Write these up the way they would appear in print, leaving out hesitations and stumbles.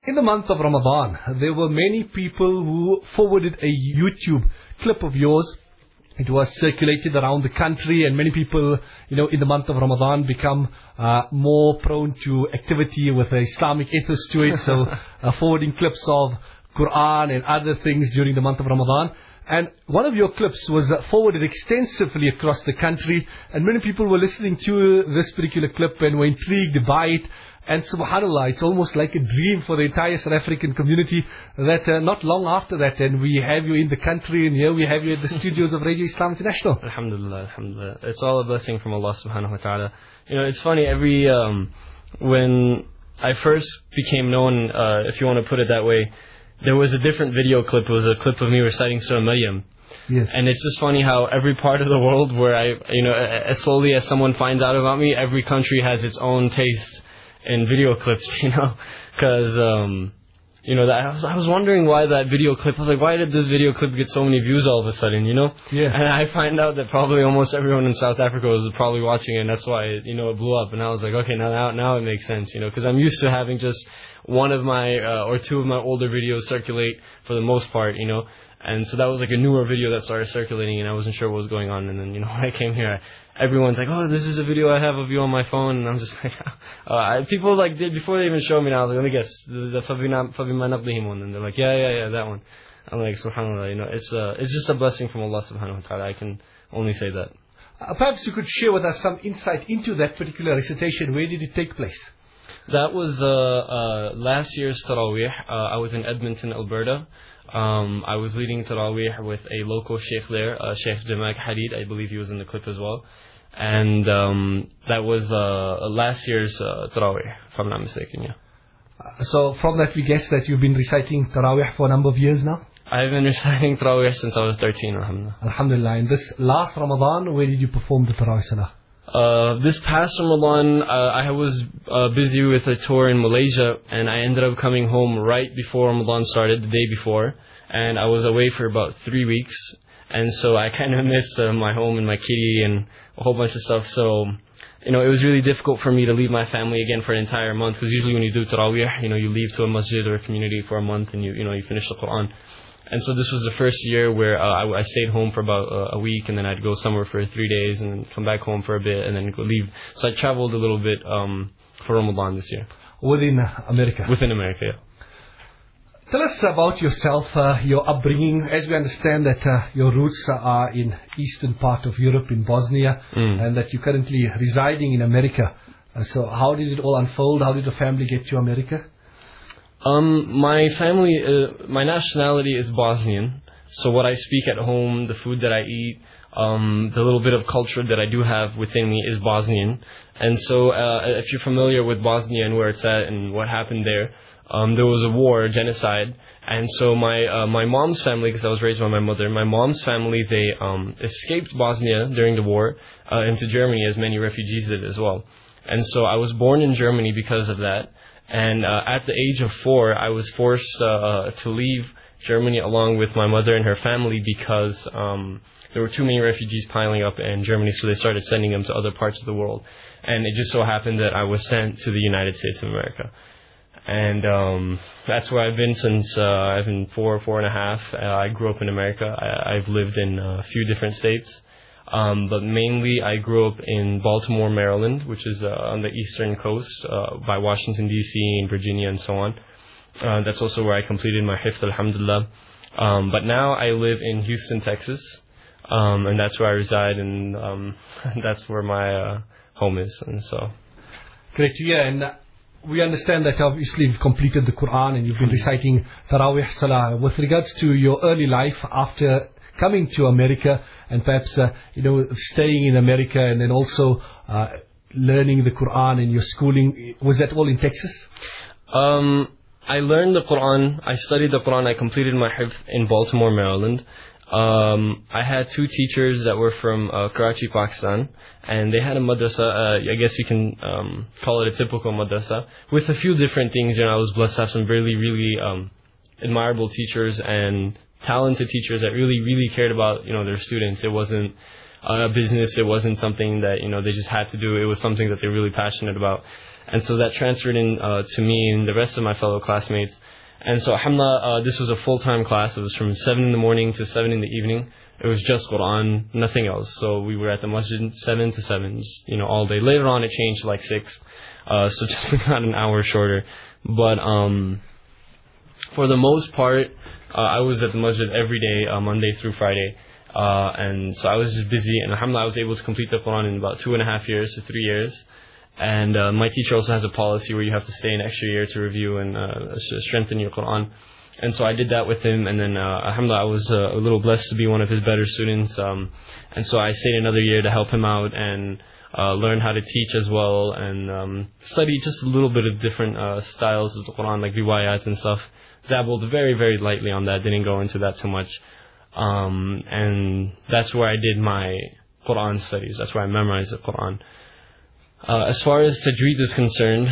In the month of Ramadan, there were many people who forwarded a YouTube clip of yours. It was circulated around the country, and many people, in the month of Ramadan become more prone to activity with an Islamic ethos to it. So forwarding clips of Quran and other things during the month of Ramadan. And one of your clips was forwarded extensively across the country, and many people were listening to this particular clip and were intrigued by it. And subhanAllah, it's almost like a dream for the entire South African community that not long after that, and we have you in the country, and here we have you at the studios of Radio Islam International. Alhamdulillah, alhamdulillah. It's all a blessing from Allah subhanahu wa ta'ala. It's funny, when I first became known, if you want to put it that way, there was a different video clip. It was a clip of me reciting Surah Maryam. Yes. And it's just funny how every part of the world where as slowly as someone finds out about me, every country has its own taste in video clips, because, I was wondering why that video clip, I was like, why did this video clip get so many views all of a sudden, Yeah. And I find out that probably almost everyone in South Africa was probably watching it, and that's why, it blew up. And I was like, okay, now it makes sense, because I'm used to having just one of my, or two of my older videos circulate for the most part, And so that was like a newer video that started circulating, and I wasn't sure what was going on. And then, when I came here, everyone's like, oh, this is a video I have of you on my phone. And I'm just like, people did, before they even showed me, I was like, let me guess, the Fabima Naqdihim one. And they're like, yeah, that one. I'm like, subhanAllah, it's just a blessing from Allah subhanahu wa ta'ala. I can only say that. Perhaps you could share with us some insight into that particular recitation. Where did it take place? That was last year's Taraweeh. I was in Edmonton, Alberta. I was leading Taraweeh with a local sheikh there, Sheikh Jamak Hadid. I believe he was in the clip as well. And that was last year's Taraweeh, if I'm not mistaken, yeah. So from that we guess that you've been reciting Taraweeh for a number of years now? I've been reciting Taraweeh since I was 13, alhamdulillah. Alhamdulillah. And this last Ramadan, where did you perform the Taraweeh Salah? This past Ramadan, I was busy with a tour in Malaysia, and I ended up coming home right before Ramadan started, the day before, and I was away for about 3 weeks, and so I kind of missed my home and my kitty and a whole bunch of stuff. So, it was really difficult for me to leave my family again for an entire month, because usually when you do Taraweeh, you leave to a masjid or a community for a month, and you finish the Quran. And so this was the first year where I stayed home for about a week, and then I'd go somewhere for 3 days, and then come back home for a bit, and then go leave. So I traveled a little bit for Ramadan this year. Within America? Within America, yeah. Tell us about yourself, your upbringing. As we understand that your roots are in eastern part of Europe, in Bosnia, and that you're currently residing in America. So how did it all unfold? How did the family get to America? My family, my nationality is Bosnian. So what I speak at home, the food that I eat, the little bit of culture that I do have within me is Bosnian. And so if you're familiar with Bosnia and where it's at and what happened there, there was a war, genocide. And so my mom's family, because I was raised by my mother, my mom's family, they escaped Bosnia during the war into Germany, as many refugees did as well. And so I was born in Germany because of that. And at the age of 4, I was forced to leave Germany along with my mother and her family, because there were too many refugees piling up in Germany, so they started sending them to other parts of the world. And it just so happened that I was sent to the United States of America. And that's where I've been since I've been 4.5. I grew up in America. I've lived in a few different states. But mainly I grew up in Baltimore, Maryland, which is on the eastern coast by Washington, D.C. and Virginia and so on. That's also where I completed my hifz, alhamdulillah. But now I live in Houston, Texas, and that's where I reside, and that's where my home is. And so, great to hear. And we understand that obviously you've completed the Quran and you've been reciting Taraweeh Salah. With regards to your early life after coming to America, and perhaps staying in America, and then also learning the Quran and your schooling, was that all in Texas? I learned the Quran, I studied the Quran, I completed my hifz in Baltimore, Maryland. I had 2 teachers that were from Karachi, Pakistan, and they had a madrasa, I guess you can call it a typical madrasa, with a few different things. I was blessed to have some really, really admirable teachers and talented teachers that really, really cared about, their students. It wasn't a business. It wasn't something that, they just had to do. It was something that they're really passionate about. And so that transferred in to me and the rest of my fellow classmates. And so, alhamdulillah, this was a full-time class. It was from 7 in the morning to 7 in the evening. It was just Quran, nothing else. So we were at the masjid 7 to 7, just, all day. Later on, it changed to like 6. So just about an hour shorter. But for the most part, I was at the masjid every day, Monday through Friday. And so I was just busy. And alhamdulillah, I was able to complete the Quran in about 2.5 years to 3 years. And my teacher also has a policy where you have to stay an extra year to review and strengthen your Quran. And so I did that with him, and then alhamdulillah, I was a little blessed to be one of his better students. And so I stayed another year to help him out and learn how to teach as well, and study just a little bit of different styles of the Quran, like riwayat and stuff. Dabbled very, very lightly on that, didn't go into that too much. And that's where I did my Quran studies. That's where I memorized the Quran. As far as tajweed is concerned,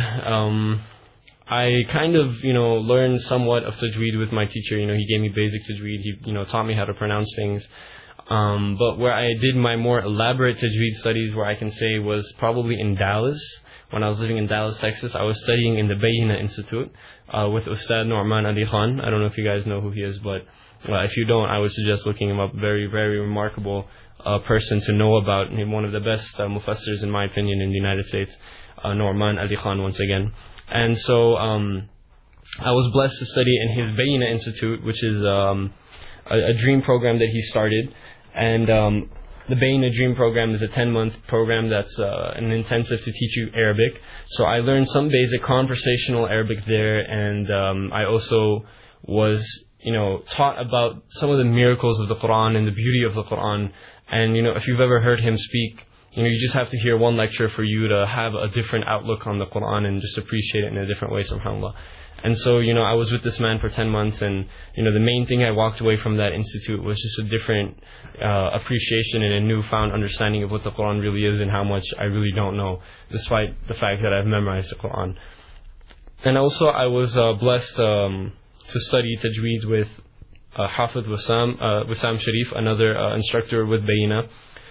I kind of, learned somewhat of tajweed with my teacher. He gave me basic tajweed. He, taught me how to pronounce things. But where I did my more elaborate tajweed studies, where I can say was probably in Dallas. When I was living in Dallas, Texas, I was studying in the Bayina Institute with Ustad Nu'man Ali Khan. I don't know if you guys know who he is, but if you don't, I would suggest looking him up. Very, very remarkable person to know about. One of the best mufassirs, in my opinion, in the United States. Nu'man Ali Khan, once again. And so I was blessed to study in his Bayina Institute, which is a dream program that he started. And the Bayina Dream Program is a 10-month program that's an intensive to teach you Arabic. So I learned some basic conversational Arabic there, and I also was, taught about some of the miracles of the Quran and the beauty of the Quran. And, if you've ever heard him speak, you just have to hear one lecture for you to have a different outlook on the Quran and just appreciate it in a different way, subhanAllah. And so, I was with this man for 10 months, and, the main thing I walked away from that institute was just a different appreciation and a newfound understanding of what the Quran really is and how much I really don't know, despite the fact that I've memorized the Quran. And also, I was blessed to study tajweed with Hafidh Wissam Sharif, another instructor with Bayina.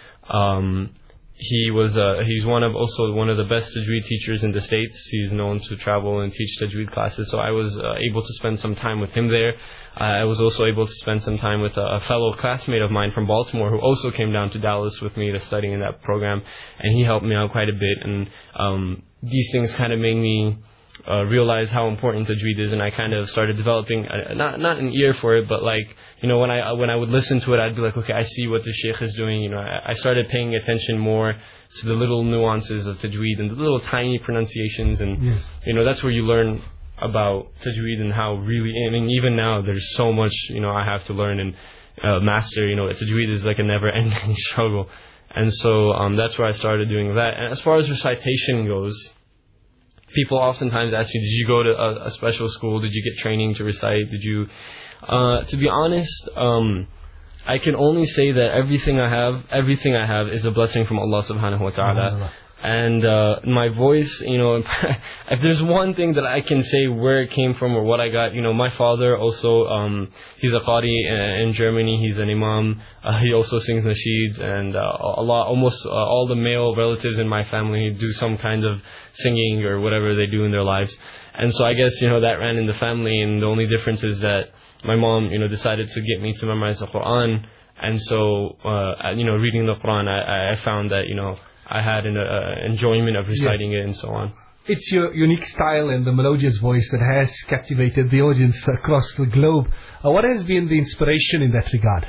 He's one of the best tajweed teachers in the States. He's known to travel and teach tajweed classes. So I was able to spend some time with him there. I was also able to spend some time with a fellow classmate of mine from Baltimore who also came down to Dallas with me to study in that program, and he helped me out quite a bit. And these things kind of made me realize how important tajweed is, and I kind of started developing not an ear for it, but when I would listen to it, I'd be like, okay, I see what the sheikh is doing. I started paying attention more to the little nuances of tajweed and the little tiny pronunciations, and yes. That's where you learn about tajweed and how really, even now there's so much I have to learn and master. Tajweed is like a never-ending struggle, and so that's where I started doing that. And as far as recitation goes, people oftentimes ask me, did you go to a special school? Did you get training to recite? Did you... to be honest, I can only say that everything I have is a blessing from Allah subhanahu wa ta'ala. And my voice, if there's one thing that I can say where it came from or what I got, my father also, he's a qari in Germany, he's an imam, he also sings nasheeds, and almost all the male relatives in my family do some kind of singing or whatever they do in their lives. And so I guess, that ran in the family, and the only difference is that my mom, decided to get me to memorize the Quran. And so, reading the Quran, I found that, I had an enjoyment of reciting it and so on. It's your unique style and the melodious voice that has captivated the audience across the globe. What has been the inspiration in that regard?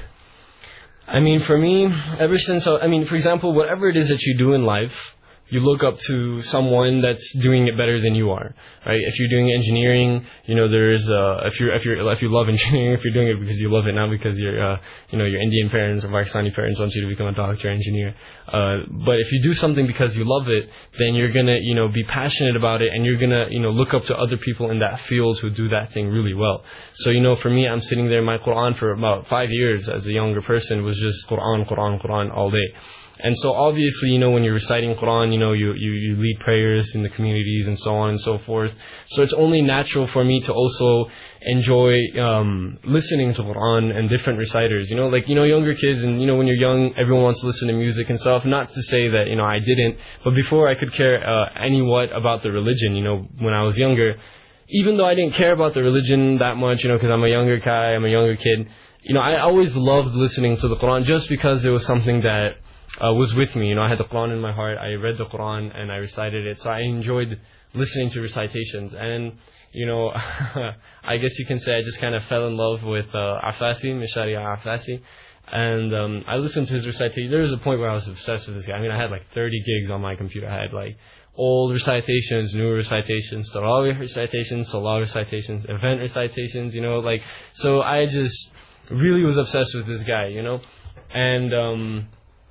For me, ever since, for example, whatever it is that you do in life, you look up to someone that's doing it better than you are, right? If you're doing engineering, there's if you love engineering, if you're doing it because you love it, not because your Indian parents or Pakistani parents want you to become a doctor or engineer. But if you do something because you love it, then you're gonna be passionate about it, and you're gonna look up to other people in that field who do that thing really well. So for me, I'm sitting there, my Quran for about 5 years as a younger person was just Quran all day. And so obviously, when you're reciting Quran, you lead prayers in the communities and so on and so forth. So it's only natural for me to also enjoy listening to Quran and different reciters. Younger kids, and when you're young, everyone wants to listen to music and stuff. Not to say that, I didn't, but before I could care about the religion, when I was younger, even though I didn't care about the religion that much, because I'm a younger guy, I'm a younger kid, I always loved listening to the Quran just because it was something that was with me. I had the Quran in my heart, I read the Quran and I recited it, so I enjoyed listening to recitations. And I guess you can say I just kind of fell in love with Afasi, Mishari Afasi. And I listened to his recitation. There was a point where I was obsessed with this guy. I had like 30 gigs on my computer. I had like old recitations, new recitations, Tarawih recitations, Salah recitations, event recitations, so I just really was obsessed with this guy, and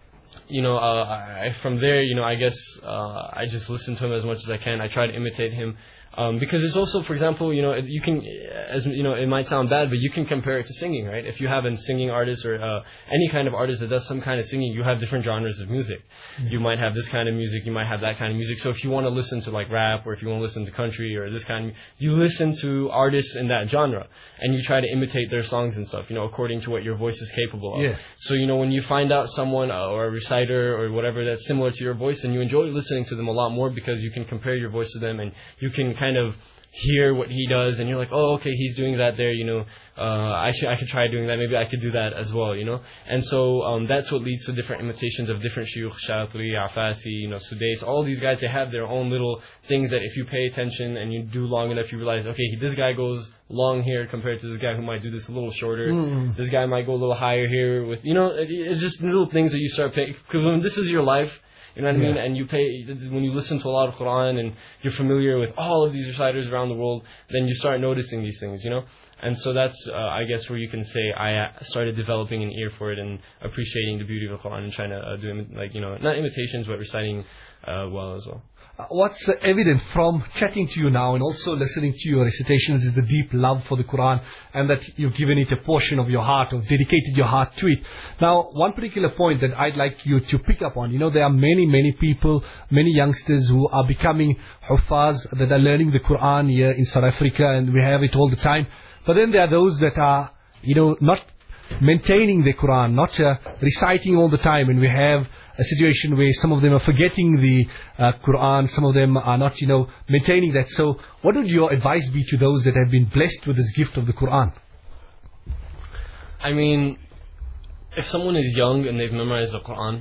from there, I guess I just listen to him as much as I can. I try to imitate him. Because it's also, for example, you can, it might sound bad, but you can compare it to singing, right? If you have a singing artist or any kind of artist that does some kind of singing, you have different genres of music. Mm-hmm. You might have this kind of music, you might have that kind of music. So if you want to listen to like rap, or if you want to listen to country or this kind of, you listen to artists in that genre and you try to imitate their songs and stuff, according to what your voice is capable of. Yes. So, when you find out someone or a reciter or whatever that's similar to your voice, and you enjoy listening to them a lot more because you can compare your voice to them and you can kind of hear what he does, and you're like, oh, okay, he's doing that there, I should try doing that, maybe I could do that as well, and so that's what leads to different imitations of different shuyukh, Shatri, Afasi, Sudais, all these guys, they have their own little things that if you pay attention and you do long enough, you realize, okay, this guy goes long here compared to this guy who might do this a little shorter. Mm. This guy might go a little higher here with, it's just little things that you start paying, because when this is your life, you know what I mean? And when you listen to a lot of Quran and you're familiar with all of these reciters around the world, then you start noticing these things, And so that's, I guess, where you can say I started developing an ear for it and appreciating the beauty of the Quran and trying to do, not imitations, but reciting well as well. What's evident from chatting to you now and also listening to your recitations is the deep love for the Quran, and that you've given it a portion of your heart, or dedicated your heart to it. Now, one particular point that I'd like you to pick up on, there are many people, many youngsters who are becoming Huffaz, that are learning the Quran here in South Africa, and we have it all the time. But then there are those that are, not maintaining the Quran, not reciting all the time, and we have a situation where some of them are forgetting the Quran, some of them are not, maintaining that. So what would your advice be to those that have been blessed with this gift of the Quran? I mean, if someone is young and they've memorized the Quran,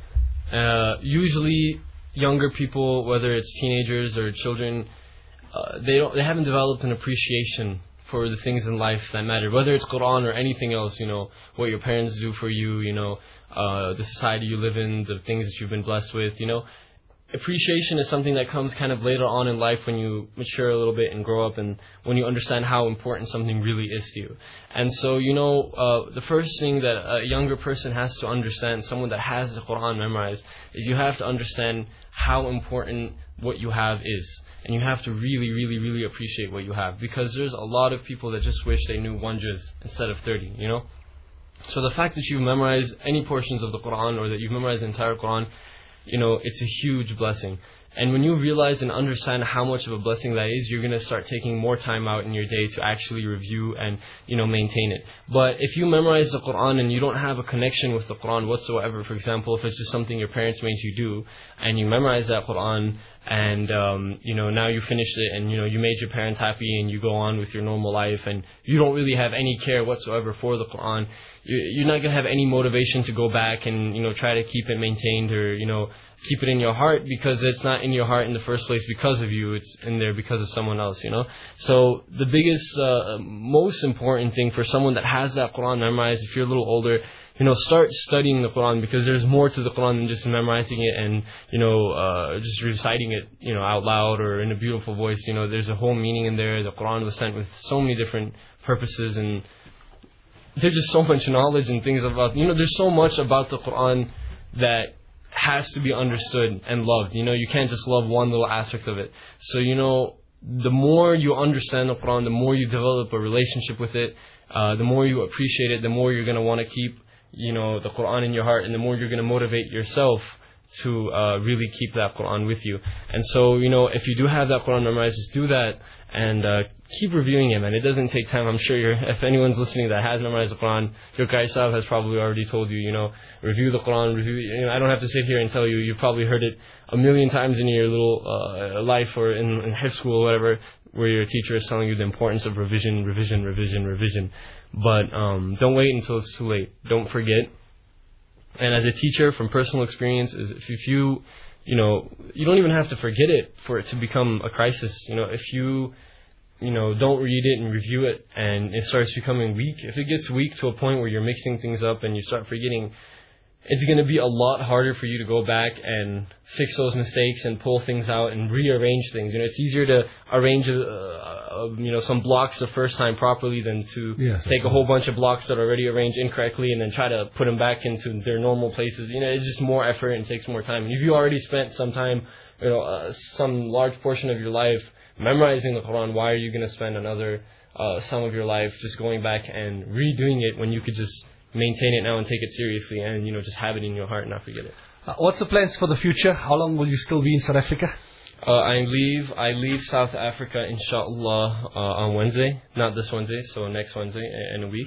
usually younger people, whether it's teenagers or children, they haven't developed an appreciation for the things in life that matter, whether it's Quran or anything else, what your parents do for you, the society you live in, the things that you've been blessed with, Appreciation is something that comes kind of later on in life when you mature a little bit and grow up, and when you understand how important something really is to you. And so, the first thing that a younger person has to understand, someone that has the Quran memorized, is you have to understand how important what you have is. And you have to really, really, really appreciate what you have. Because there's a lot of people that just wish they knew one juz instead of 30, So the fact that you've memorized any portions of the Quran, or that you've memorized the entire Quran, it's a huge blessing. And when you realize and understand how much of a blessing that is, you're going to start taking more time out in your day to actually review and, maintain it. But if you memorize the Quran and you don't have a connection with the Quran whatsoever, for example, if it's just something your parents made you do, and you memorize that Quran, and, now you finished it, and, you made your parents happy, and you go on with your normal life, and you don't really have any care whatsoever for the Quran, you're not going to have any motivation to go back and, try to keep it maintained, or, keep it in your heart, because it's not in your heart in the first place because of you. It's in there because of someone else, So the biggest, most important thing for someone that has that Quran memorized, if you're a little older, start studying the Quran, because there's more to the Quran than just memorizing it and, just reciting it, out loud or in a beautiful voice. There's a whole meaning in there. The Quran was sent with so many different purposes, and there's just so much knowledge and things about, there's so much about the Quran that has to be understood and loved. You can't just love one little aspect of it. So, the more you understand the Quran, the more you develop a relationship with it, the more you appreciate it, the more you're going to want to keep the Quran in your heart, and the more you're going to motivate yourself to really keep that Quran with you. And so, if you do have that Quran memorized, just do that and keep reviewing it, man. It doesn't take time. I'm sure if anyone's listening that has memorized the Quran, your Qari Sahib has probably already told you, review the Quran, I don't have to sit here and tell you. You've probably heard it a million times in your little life or in high school or whatever, where your teacher is telling you the importance of revision. But don't wait until it's too late. Don't forget. And as a teacher, from personal experience, is if you don't even have to forget it for it to become a crisis. If you don't read it and review it and it starts becoming weak, if it gets weak to a point where you're mixing things up and you start forgetting, it's going to be a lot harder for you to go back and fix those mistakes and pull things out and rearrange things. It's easier to arrange some blocks the first time properly than to take a whole bunch of blocks that are already arranged incorrectly and then try to put them back into their normal places. It's just more effort and takes more time. And if you already spent some time, some large portion of your life memorizing the Quran, why are you going to spend another some of your life just going back and redoing it when you could just maintain it now and take it seriously and just have it in your heart and not forget it. What's the plans for the future? How long will you still be in South Africa? I leave South Africa inshallah on Wednesday, not this Wednesday, so next Wednesday in a week.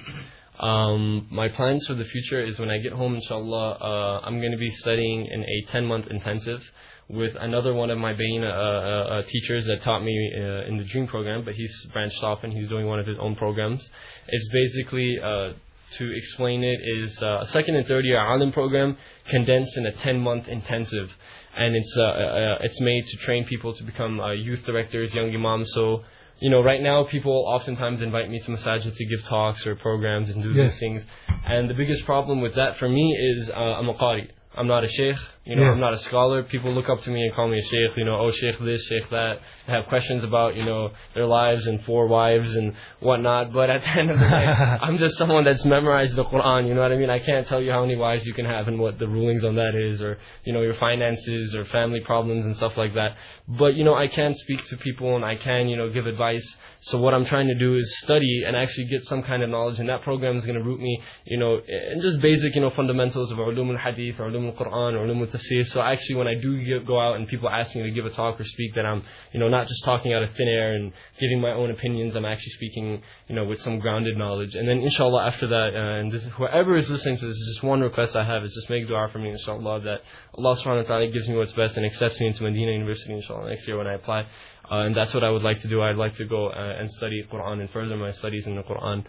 My plans for the future is when I get home inshallah, I'm going to be studying in a 10-month intensive with another one of my Bayyina teachers that taught me in the Dream program, but he's branched off and he's doing one of his own programs. It's basically to explain it is a second and third year alim program condensed in a 10-month intensive, and it's made to train people to become youth directors, young imams. So right now people oftentimes invite me to masajid to give talks or programs and do these things, and the biggest problem with that for me is I'm a qari. I'm not a sheikh, I'm not a scholar. People look up to me and call me a sheikh, oh sheikh this, sheikh that. They have questions about, their lives and 4 wives and whatnot. But at the end of the day, I'm just someone that's memorized the Quran, you know what I mean? I can't tell you how many wives you can have and what the rulings on that is, or, your finances or family problems and stuff like that. But, I can speak to people and I can, give advice. So what I'm trying to do is study and actually get some kind of knowledge, and that program is going to root me, in just basic, fundamentals of ulum al-hadith, or ulum al-Quran, or ulum al-tafsir. So actually when I do go out and people ask me to give a talk or speak, that I'm, not just talking out of thin air and giving my own opinions. I'm actually speaking, with some grounded knowledge. And then inshallah after that, and whoever is listening to this, just one request I have is just make dua for me, inshallah, that Allah subhanahu wa ta'ala gives me what's best and accepts me into Medina University, inshallah, next year when I apply. And that's what I would like to do. I'd like to go and study Quran and further my studies in the Quran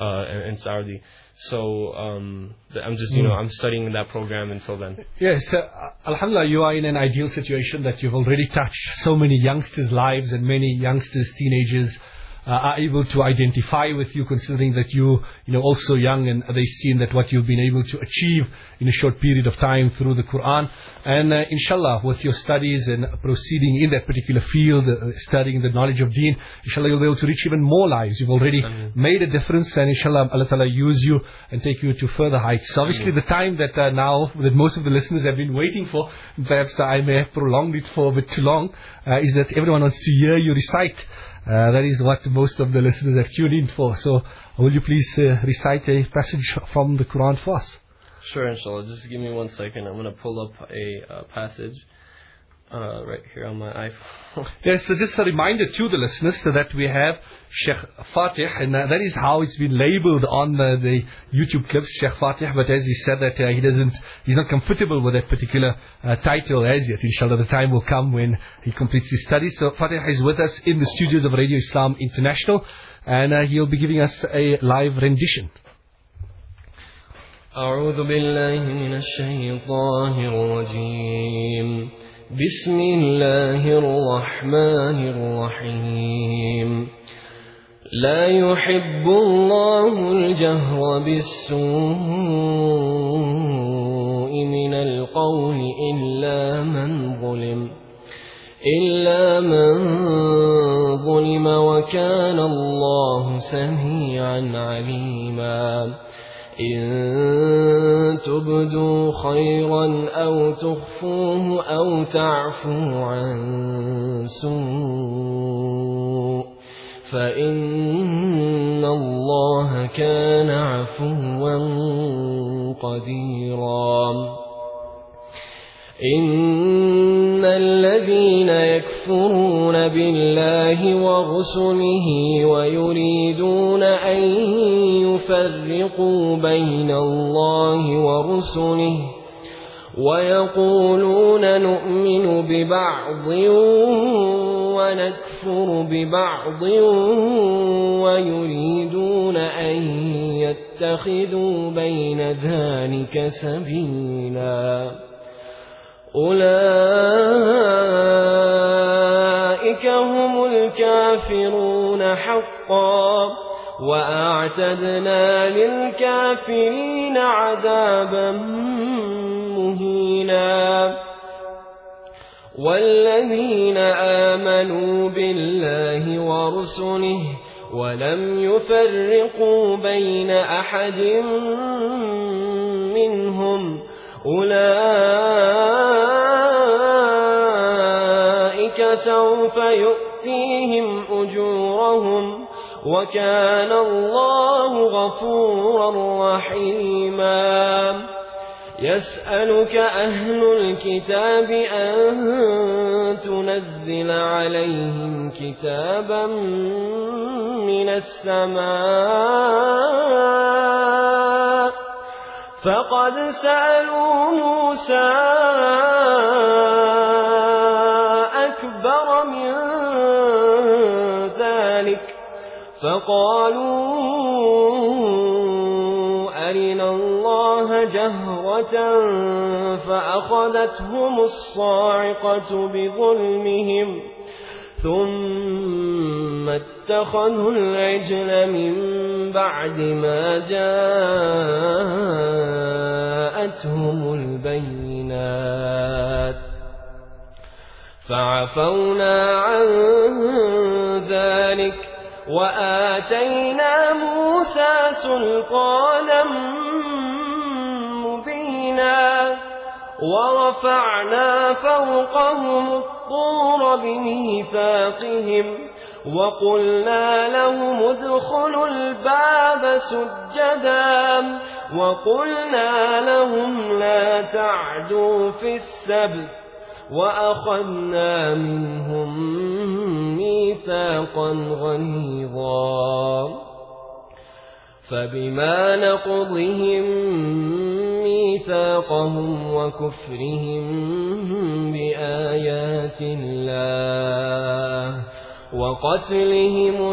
in Saudi. So I'm just, I'm studying in that program until then. Yes, alhamdulillah, you are in an ideal situation that you've already touched so many youngsters' lives, and many youngsters, teenagers are able to identify with you, considering that you also young, and they've seen that what you've been able to achieve in a short period of time through the Quran. And inshallah, with your studies and proceeding in that particular field, studying the knowledge of deen, inshallah you'll be able to reach even more lives. You've already made a difference, and inshallah Allah Ta'ala use you and take you to further heights. So obviously the time that now that most of the listeners have been waiting for, perhaps I may have prolonged it for a bit too long, is that everyone wants to hear you recite. That is what most of the listeners have tuned in for. So will you please recite a passage from the Quran for us? Sure, inshallah. Just give me 1 second. I'm going to pull up a passage right here on my iPhone. Yes, so just a reminder to the listeners that we have Sheikh Fatih, and that is how it's been labeled on the YouTube clips, Sheikh Fatih. But as he said that he's not comfortable with that particular title as yet. Inshallah, the time will come when he completes his studies. So Fatih is with us in the studios of Radio Islam International, and he'll be giving us a live rendition. أعوذ بالله من الشيطان الرجيم بسم الله الرحمن الرحيم لا يحب الله الجهر بالسوء من القول إلا من ظلم وكان الله سميعا عليما إن تبدوا خيرا أو تخفوه أو تعفوا عن سوء فإن الله الله كان عفوا قديرا إن الذين يكفرون بالله ورسله ويريدون أن يفرقوا بين الله ورسله ويقولون نؤمن ببعض ونكفر ببعض ويريدون أن يتخذوا بين ذلك سبيلا أولئك هم الكافرون حقا وأعتدنا للكافرين عذابا مهينا والذين آمنوا بالله ورسله ولم يفرقوا بين أحد منهم أولئك سوف يؤتيهم أجورهم وكان الله غفورا رحيما يسألك أهل الكتاب أن تنزل عليهم كتابا من السماء فقد سألوا موسى أكبر من ذلك فقالوا أرنا الله جهرة فأخذتهم الصاعقة بظلمهم ثم اتخذوا العجل من بعد ما جاءتهم البينات فعفونا عن ذلك وآتينا موسى سلطانا مبينا ورفعنا فوقهم الطور بميثاقهم وقلنا لهم ادخلوا الباب سجدا وقلنا لهم لا تعدوا في السبت وأخذنا منهم ميثاقا غليظا فبما نقضهم ميثاقهم وكفرهم بآيات الله وقتلهم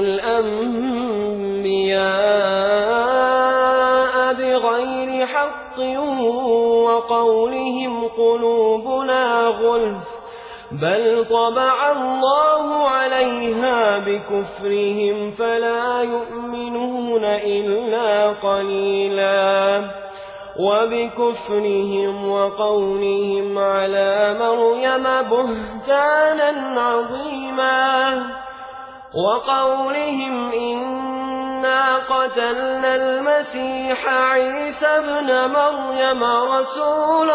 الأنبياء بغير حق وقولهم قلوبنا غلف بل طبع الله عليها بكفرهم فلا يؤمنون إلا قليلا وبكفرهم وقولهم على مريم بهتانا عظيما وقولهم إنا قتلنا المسيح عيسى ابن مريم رسول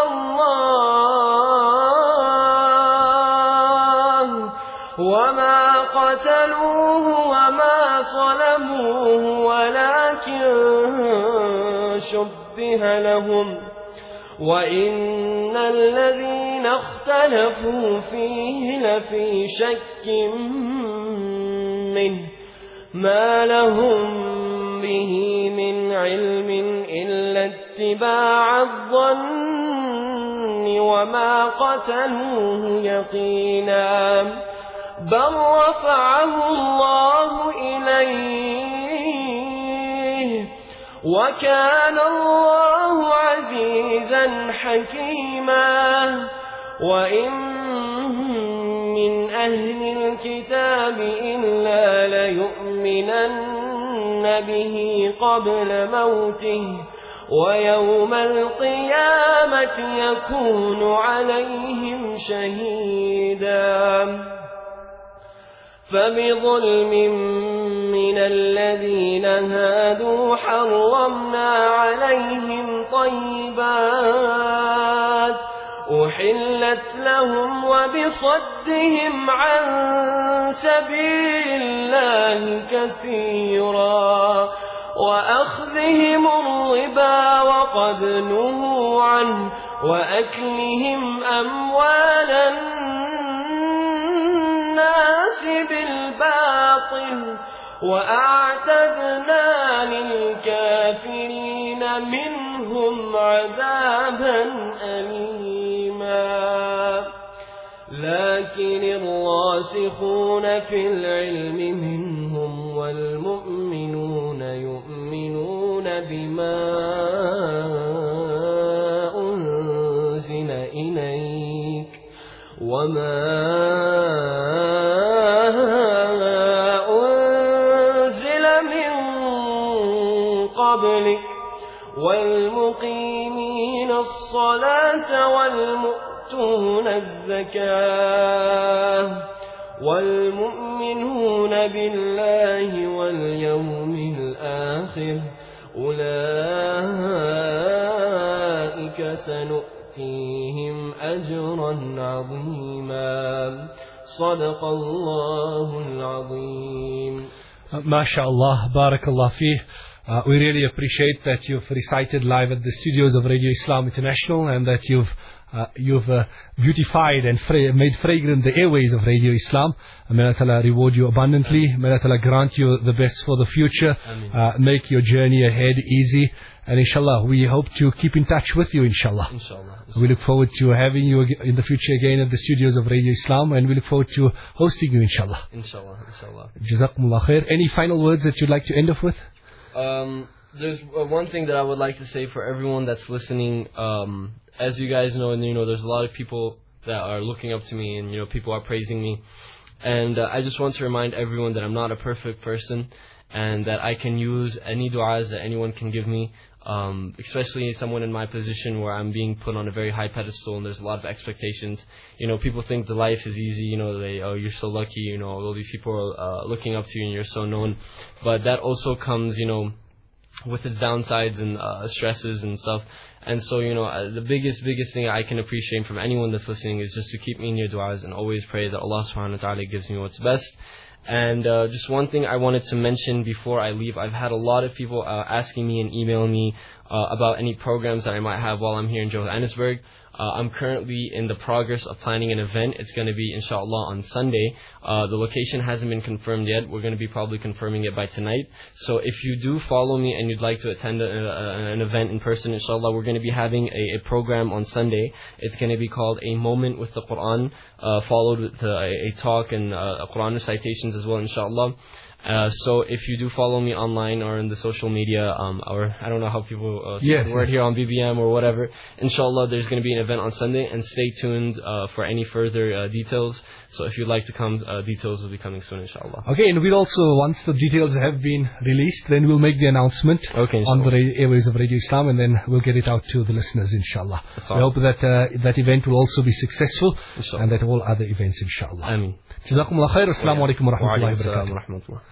الله وما قتلوه وما صلبوه ولكن شبه لهم وإن الذين اختلفوا فيه لفي شك منه ما لهم به من علم إلا اتباع الظن وما قتلوه يقينا بل رفعه الله إليه وكان الله عزيزا حكيما وإن من أهل الكتاب إلا ليؤمنن به قبل موته ويوم القيامة يكون عليهم شهيدا فبظلم من الذين هادوا حرمنا عليهم طيبات أحلت لهم وبصدهم عن سبيل الله كثيرا وأخذهم الربا وقد نهوا عنه وأكلهم أموال الناس بالباطل وأعتدنا للكافرين منهم عذابا أليما لكن الراسخون في العلم منهم والمؤمنون يؤمنون بما أنزل إليك وما أنزل من قبلك والمقيمين الصلاة والمؤتون الزكاة والمؤمنون بالله واليوم الآخر أولئك سنؤتيهم أجرا عظيما صدق الله العظيم. MashaAllah, Barakallah Fi. We really appreciate that you've recited live at the studios of Radio Islam International and that you've beautified and made fragrant the airways of Radio Islam. May Allah Ta'ala reward you abundantly. May Allah Ta'ala grant you the best for the future. Make your journey ahead easy. And inshallah, we hope to keep in touch with you, inshallah. We look forward to having you in the future again at the studios of Radio Islam, and we look forward to hosting you, inshallah. Inshallah. Jazakumullah khair. Any final words that you'd like to end off with? There's one thing that I would like to say for everyone that's listening. As you guys know, and there's a lot of people that are looking up to me, and people are praising me. And I just want to remind everyone that I'm not a perfect person, and that I can use any du'as that anyone can give me. Especially someone in my position where I'm being put on a very high pedestal and there's a lot of expectations. People think the life is easy, you're so lucky, all these people are looking up to you and you're so known. But that also comes, with its downsides and stresses and stuff. And so, the biggest thing I can appreciate from anyone that's listening is just to keep me in your du'as and always pray that Allah subhanahu wa ta'ala gives me what's best. And just one thing I wanted to mention before I leave, I've had a lot of people asking me and emailing me about any programs that I might have while I'm here in Johannesburg. I'm currently in the progress of planning an event. It's going to be, inshallah, on Sunday. The location hasn't been confirmed yet. We're going to be probably confirming it by tonight. So if you do follow me and you'd like to attend an event in person, inshallah, we're going to be having a program on Sunday. It's going to be called A Moment with the Quran, followed with a talk and Quran recitations as well, inshallah. So if you do follow me online or in the social media, or I don't know how people say the word here on BBM or whatever, inshallah there's going to be an event on Sunday, and stay tuned for any further details. So if you'd like to come, details will be coming soon, inshallah. Okay, and we'll also, once the details have been released, then we'll make the announcement on the airways of Radio Islam, and then we'll get it out to the listeners, inshallah. We hope that that event will also be successful, and that all other events, inshallah. Ameen. Jazakumullah khair. Assalamu alaikum wa rahmatullahi wa barakatuh.